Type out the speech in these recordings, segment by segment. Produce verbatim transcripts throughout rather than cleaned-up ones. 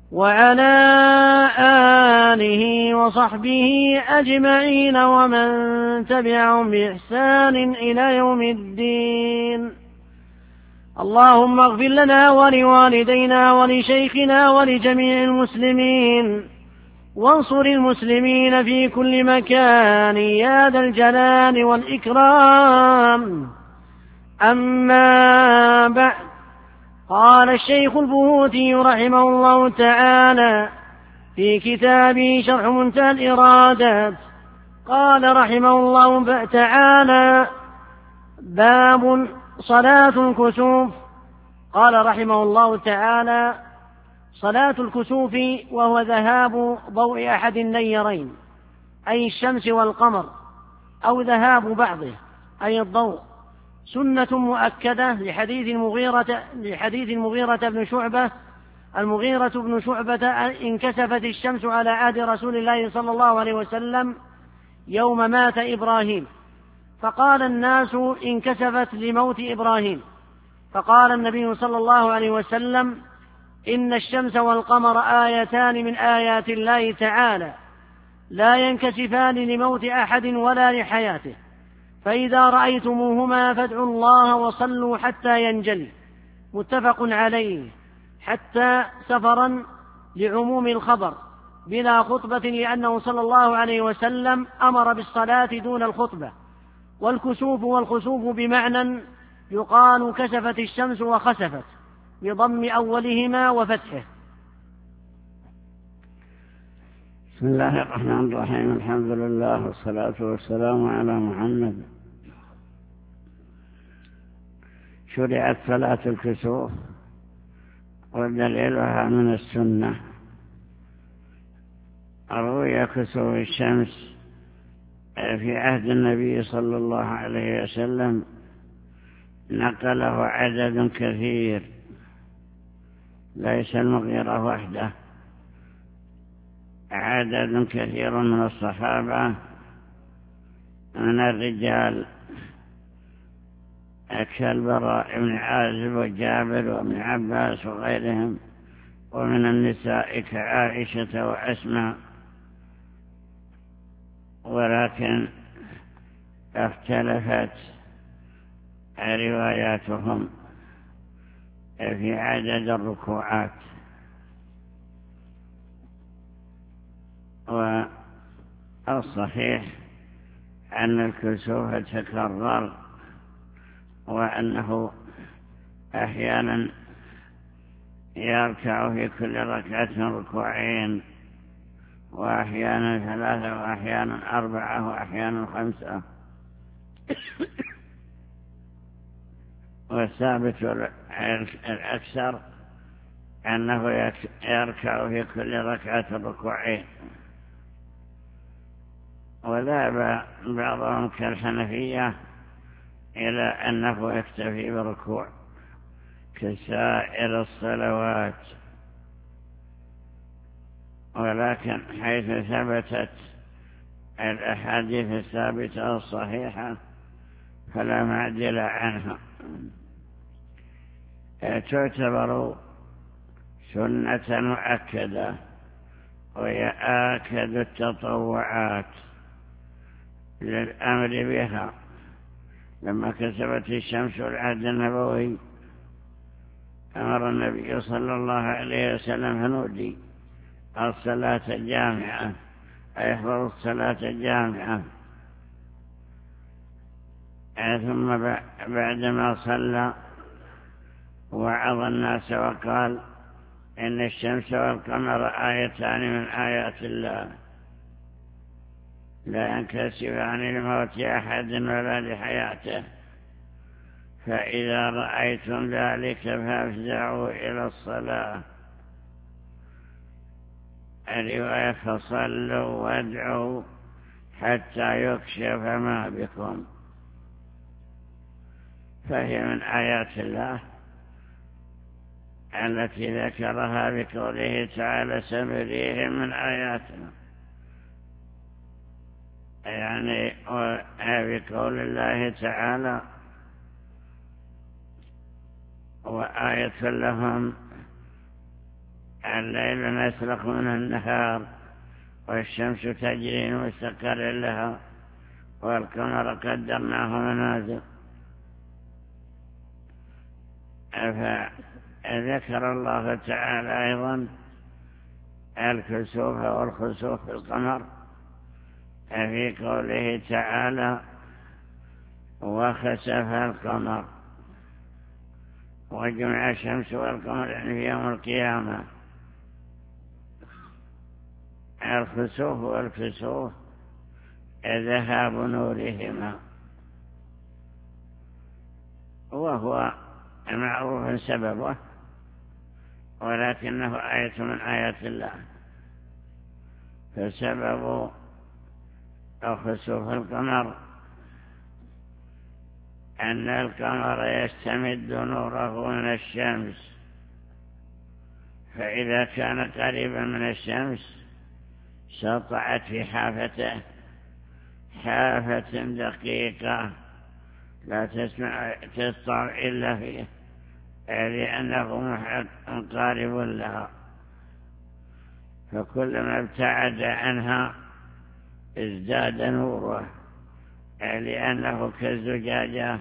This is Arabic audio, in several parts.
وعلى آله وصحبه أجمعين ومن تبعهم بإحسان إلى يوم الدين. اللهم اغفر لنا ولوالدينا ولشيخنا ولجميع المسلمين، وانصر المسلمين في كل مكان يا ذا الجلال والإكرام. أما بعد، قال الشيخ البهوتي رحمه الله تعالى في كتابه شرح منتهى الإرادات، قال رحمه الله تعالى: باب صلاة الكسوف. قال رحمه الله تعالى: صلاة الكسوف وهو ذهاب ضوء أحد النيرين أي الشمس والقمر، أو ذهاب بعضه أي الضوء، سنة مؤكدة لحديث المغيرة لحديث المغيرة بن شعبة المغيرة بن شعبة انكسفت الشمس على عهد رسول الله صلى الله عليه وسلم يوم مات إبراهيم، فقال الناس انكسفت لموت إبراهيم، فقال النبي صلى الله عليه وسلم: إن الشمس والقمر آيتان من آيات الله تعالى لا ينكسفان لموت أحد ولا لحياته، فإذا رأيتموهما فادعوا الله وصلوا حتى ينجلي. متفق عليه. حتى سفرا لعموم الخبر بلا خطبة، لأنه صلى الله عليه وسلم أمر بالصلاة دون الخطبة. والكسوف والخسوف بمعنى يقال كسفت الشمس وخسفت بضم أولهما وفتحه. بسم الله الرحمن الرحيم. الحمد لله والصلاة والسلام على محمد. شرعت صلاة الكسوف ودليلها من السنة. روي كسوف الشمس في عهد النبي صلى الله عليه وسلم، نقله عدد كثير، ليس المغيرة وحده، عدد كثير من الصحابة من الرجال كالبراء بن عازب وجابر وابن عباس وغيرهم، ومن النساء كعائشة وأسماء، ولكن اختلفت رواياتهم في عدد الركوعات. والصحيح أن الكسوف تكرر، وأنه أحيانا يركع في كل ركعة ركوعين، وأحيانا ثلاثة، وأحيانا أربعة، وأحيانا خمسة. والثابت الأكثر أنه يركع في كل ركعة ركوعين. وذهب بعضهم كالحنفية إلى أنه يكتفي بركوع كسائر الصلوات، ولكن حيث ثبتت الأحاديث الثابتة الصحيحة فلا معدل عنها. تعتبر سنة مؤكدة، وهي آكد التطوعات للأمر بها. لما كسبت الشمس العهد النبوي أمر النبي صلى الله عليه وسلم فنودي الصلاة الجامعة، أي احضروا الصلاة الجامعة. ثم بعدما صلى وعظ الناس وقال: إن الشمس والقمر آيتان من آيات الله لا ينكسفان لموت أحد ولا لحياته، فإذا رأيتم ذلك فافزعوا إلى الصلاة. الرواية: فصلوا وادعوا حتى يكشف ما بكم. فهي من آيات الله التي ذكرها بقوله تعالى: سنريهم من آياتنا، يعني بقول الله تعالى: وآية لهم الليل نسلخ من النهار والشمس تجري مستقر لها والقمر قدرناه منازل. فذكر الله تعالى أيضا الكسوف والخسوف في القمر في قوله تعالى وخسف القمر وجمع الشمس والقمر يعني في يوم القيامة. الخسوف والكسوف ذهاب نورهما، وهو معروف سببه ولكنه آية من آيات الله. فسبب خسوف القمر أن القمر يستمد نوره من الشمس، فإذا كان قريبا من الشمس سطعت في حافته حافة دقيقة لا تسمع تسطع إلا فيه لأنه قارب لها، فكلما ابتعد عنها ازداد نوره لأنه كالزجاجة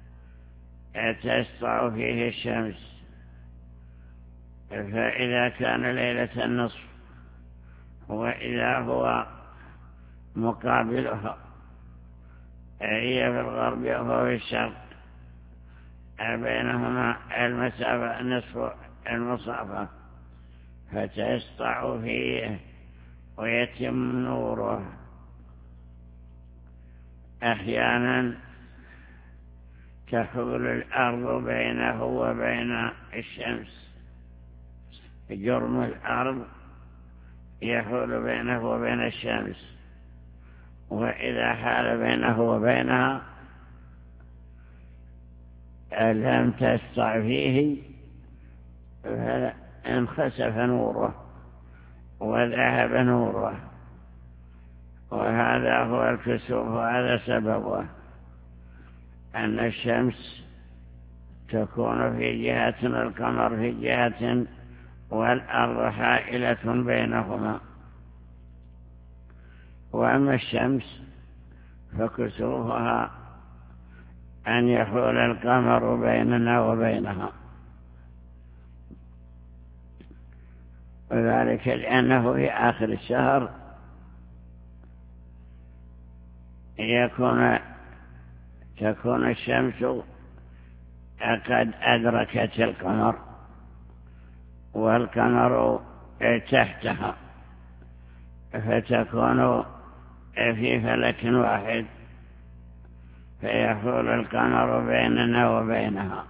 تسطع فيه الشمس. فإذا كان ليلة النصف وإذا هو مقابلها هي في الغرب وهو في الشرق بينهما المسافة نصف المسافة فتسطع فيه ويتم نوره. أحيانا تحول الأرض بينه وبين الشمس، جرم الأرض يحول بينه وبين الشمس، وإذا حال بينه وبينها لم تسطع فيه فانخسف نوره وذهب نوره. وهذا هو الكسوف، وهذا سببه أن الشمس تكون في جهة والقمر في جهة والأرض حائلة بينهما. وأما الشمس فكسوفها أن يحول القمر بيننا وبينها، وذلك لأنه في آخر الشهر يكون تكون الشمس قد أدركت القمر والقمر تحتها، فتكون في فلك واحد فيحول القمر بيننا وبينها.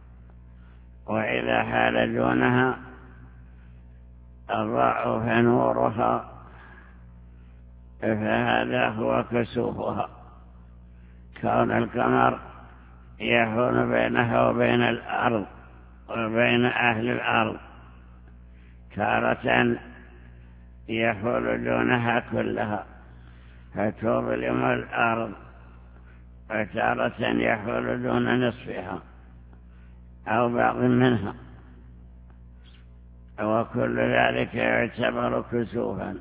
وإذا حال دونها ضعف نورها، فهذا هو كسوفها، كون القمر يحول بينها وبين الأرض وبين أهل الأرض، تارة يحول دونها كلها فتظلم الأرض، وتارة يحول دون نصفها أو بعض منها، وكل ذلك يعتبر كسوفا.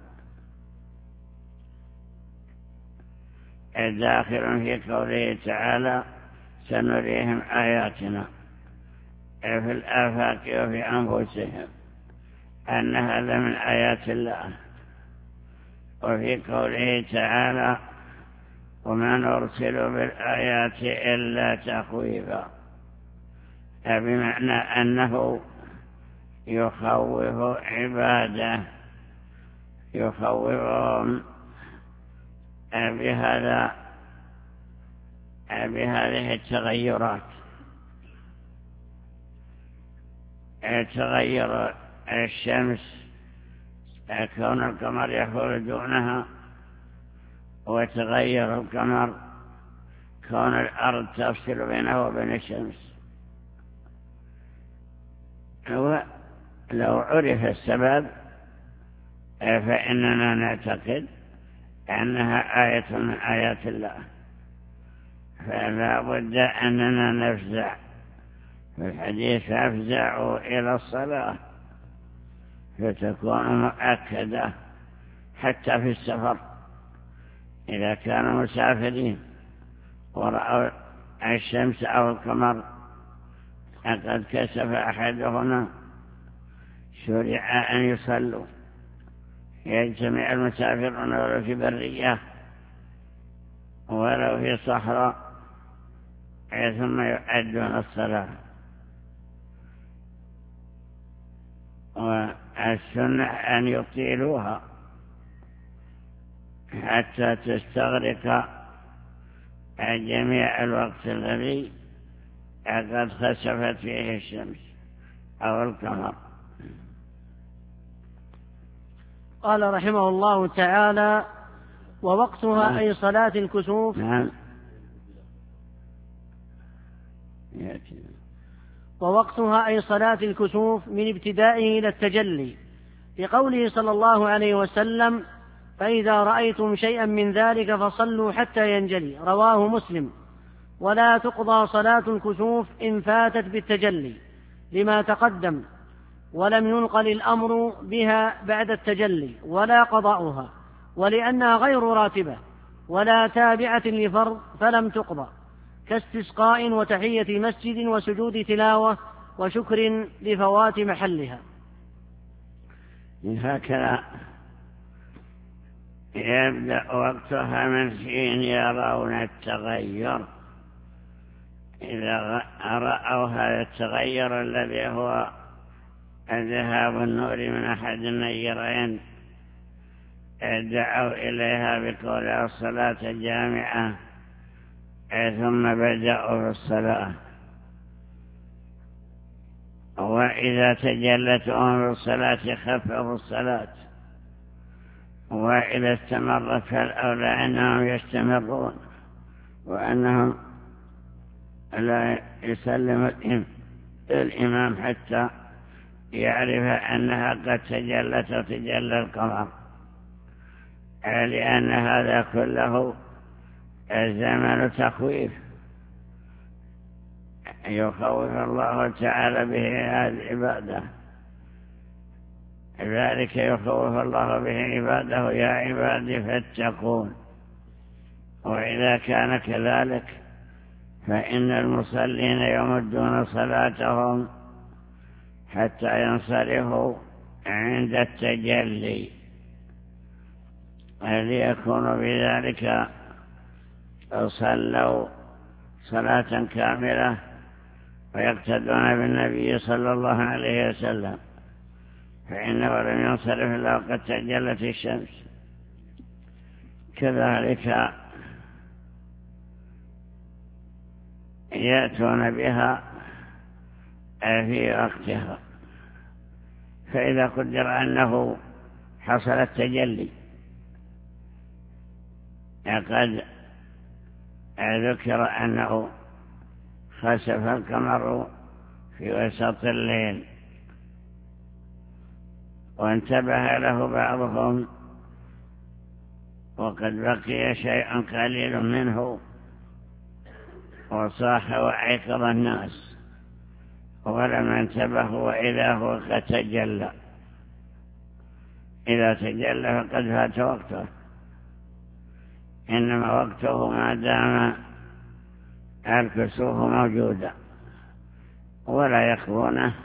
داخل في قوله تعالى سنريهم آياتنا في الآفاق وفي أنفسهم أن هذا من آيات الله. وفي قوله تعالى وما نرسل بالآيات إلا تخويفا، بمعنى أنه يخوف عباده، يخوفهم بهذا بهذه التغيرات. تغير الشمس كون القمر يحول دونها، وتغير القمر كون الأرض تفصل بينه وبين الشمس. لو عرف السبب فإننا نعتقد أنها آية من آيات الله، فلا بد أننا نفزع في الحديث أفزعوا إلى الصلاة، فتكون مؤكدة حتى في السفر إذا كانوا مسافرين ورأوا الشمس أو القمر قد كسف أحدهما شرع أن يصلوا. يجتمع المسافرون ولو في برية ولو في صحراء ثم يؤدون الصلاة. والسنة أن يطيلوها حتى تستغرق جميع الوقت الذي قد خسفت فيه الشمس أو القمر. قال رحمه الله تعالى: ووقتها أي صلاة الكسوف. نعم. ووقتها أي صلاة الكسوف من ابتدائه إلى التجلي، لقوله صلى الله عليه وسلم: فإذا رأيتم شيئا من ذلك فصلوا حتى ينجلي، رواه مسلم. ولا تقضى صلاة الكسوف إن فاتت بالتجلي لما تقدم، ولم ينقل الأمر بها بعد التجلي ولا قضاؤها، ولأنها غير راتبة ولا تابعة لفرض فلم تقضى، كاستسقاء وتحية مسجد وسجود تلاوة وشكر لفوات محلها. هكذا يبدأ وقتها من حين يرون التغير. إذا رأوا هذا التغير الذي هو ذهاب النور من أحد النيرين دعوا إليها بقولها الصلاة جامعة، ثم بدأوا في الصلاة. وإذا تجلتهم في الصلاة خففوا الصلاة، وإذا استمرت فالأولى أنهم يستمرون وأنهم لا يسلم الإمام حتى يعرف أنها قد تجلت وتجلى القمر، لأن هذا كله زمن تخويف يخوف الله تعالى به هذه العبادة. ذلك يخوف الله به عباده: يا عبادي فاتقون. وإذا كان كذلك فإن المصلين يمدون صلاتهم حتى ينصرفوا عند التجلي، ليكونوا بذلك صلوا صلاة كاملة ويقتدون بالنبي صلى الله عليه وسلم، فإنه لم ينصرف إلا وقد تجلت الشمس. كذلك يأتون بها في وقتها. فإذا قدر أنه حصل التجلي قد ذكر أنه خسف القمر في وسط الليل وانتبه له بعضهم وقد بقي شيء قليل منه وصاح وعيقظ الناس ولم انتبهوا وإذا هو قد تجلى. إذا تجلى فقد فات وقته، إنما وقته ما دام الكسوف موجودا ولا يخفونه.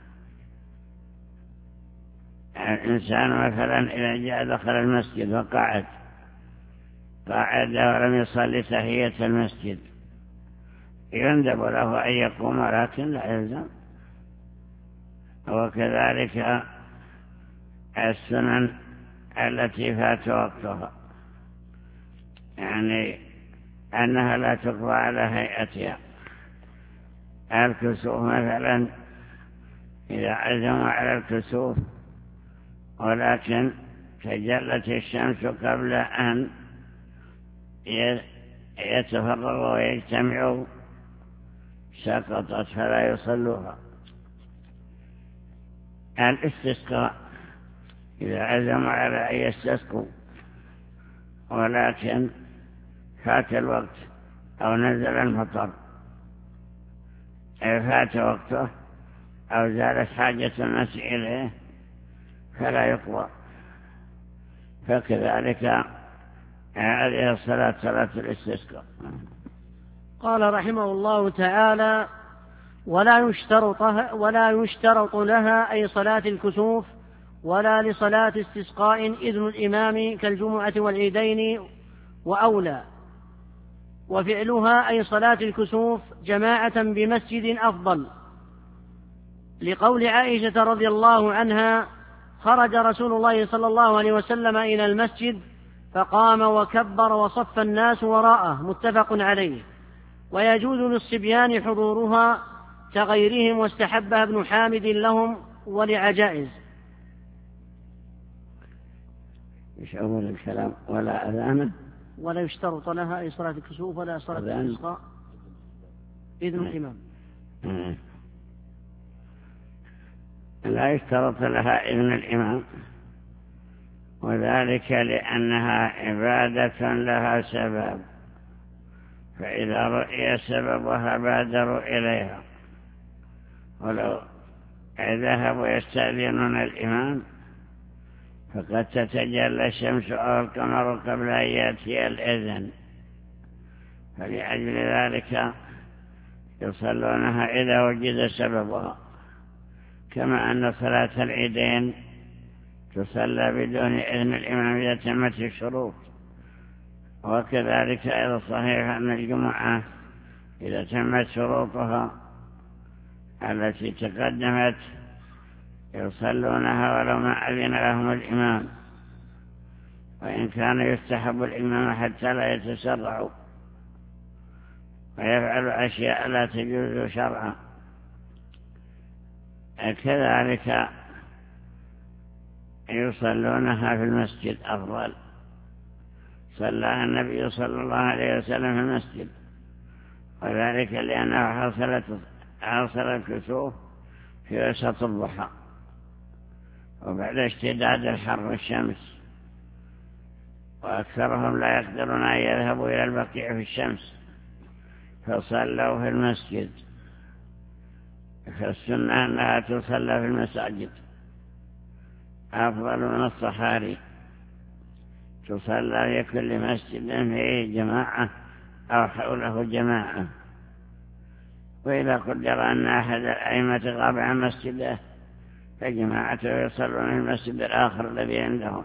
الإنسان مثلا إذا جاء دخل المسجد وقعد قعد ولم يصلي تحية المسجد يندب له أن يقوم ولكن لا يلزم. وكذلك السنن التي فات وقتها، يعني أنها لا تقضى على هيئتها. الكسوف مثلا إذا عزموا على الكسوف ولكن تجلت الشمس قبل أن يتفرغوا ويجتمعوا سقطت فلا يصلوها. الاستسقاء إذا عزموا على أن يستسقوا ولكن فات الوقت أو نزل المطر فات وقته أو زالت حاجة الناس إليه فلا يقضى. فكذلك هذه الصلاة صلاة الاستسقاء. قال رحمه الله تعالى: ولا يشترط ولا يشترط لها أي صلاة الكسوف ولا لصلاة استسقاء إذن الإمام كالجمعة والعيدين وأولى. وفعلها أي صلاة الكسوف جماعة بمسجد أفضل، لقول عائشة رضي الله عنها: خرج رسول الله صلى الله عليه وسلم إلى المسجد فقام وكبر وصف الناس وراءه، متفق عليه. ويجوز للصبيان حضورها كغيرهم، واستحبها ابن حامد لهم ولعجائز. إيش أول الكلام؟ ولا أذانه ولا يشترط لها أي صلاة الكسوف ولا صلاة الاستسقاء إذن الإمام. لا يشترط لها إذن الإمام، وذلك لأنها عبادة لها سبب، فإذا رؤي سببها بادروا إليها. ولو ذهبوا يستأذنون الإمام فقد تتجلى الشمس أو القمر قبل أن يأتي الإذن، فلأجل ذلك يصلونها إذا وجد سببها، كما أن صلاة العيدين تصلى بدون إذن الإمام إذا تمت الشروط. وكذلك أيضا صحيح أن الجمعة إذا تمت شروطها التي تقدمت يصلونها ولو ما أذن لهم الإمام، وإن كان يستحب الإمام حتى لا يتسرعوا ويفعل أشياء لا تجوز شرعا. كذلك يصلونها في المسجد أفضل. صلى النبي صلى الله عليه وسلم في المسجد، وذلك لأنه حصلت حصل الكسوف في وسط الضحى وبعد اشتداد الحر والشمس، وأكثرهم لا يقدرون أن يذهبوا إلى البقيع في الشمس فصلوا في المسجد. فالسنة أنها تصلى في المساجد أفضل من الصحاري، تصلى في كل مسجد فيه جماعة أو حوله جماعة. وإذا قدر أن أحد الأئمة غاب عن مسجده فجماعته يصلون في المسجد الآخر الذي عندهم.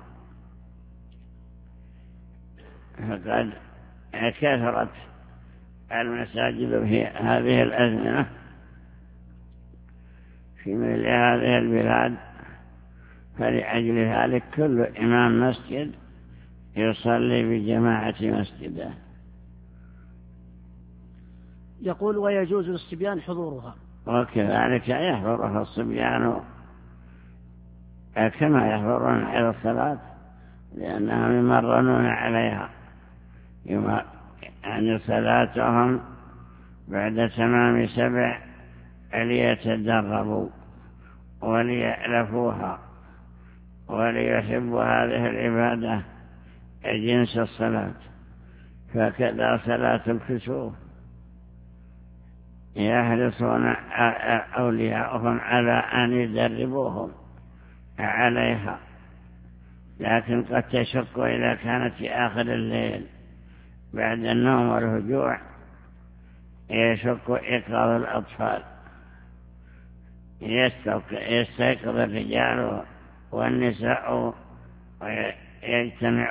فقد كثرت المساجد في هذه الأزمنة في مثل هذه البلاد، فلأجل ذلك كل إمام مسجد يصلي بجماعة مسجده. يقول: ويجوز للصبيان حضورها. وكذلك يحضرها الصبيان كما يحضرون إلى الصلاة، لأنهم يمرنون عليها، يعني صلاتهم بعد تمام سبع ليتدربوا وليألفوها وليحبوا هذه العبادة جنس الصلاة. فكذا صلاة الكسوف يحرصون أولياءهم على أن يدربوهم عليها، لكن قد تشق إذا كانت في آخر الليل بعد النوم والهجوع، يشق إيقاظ الأطفال، يستيقظ الرجال والنساء ويجتمع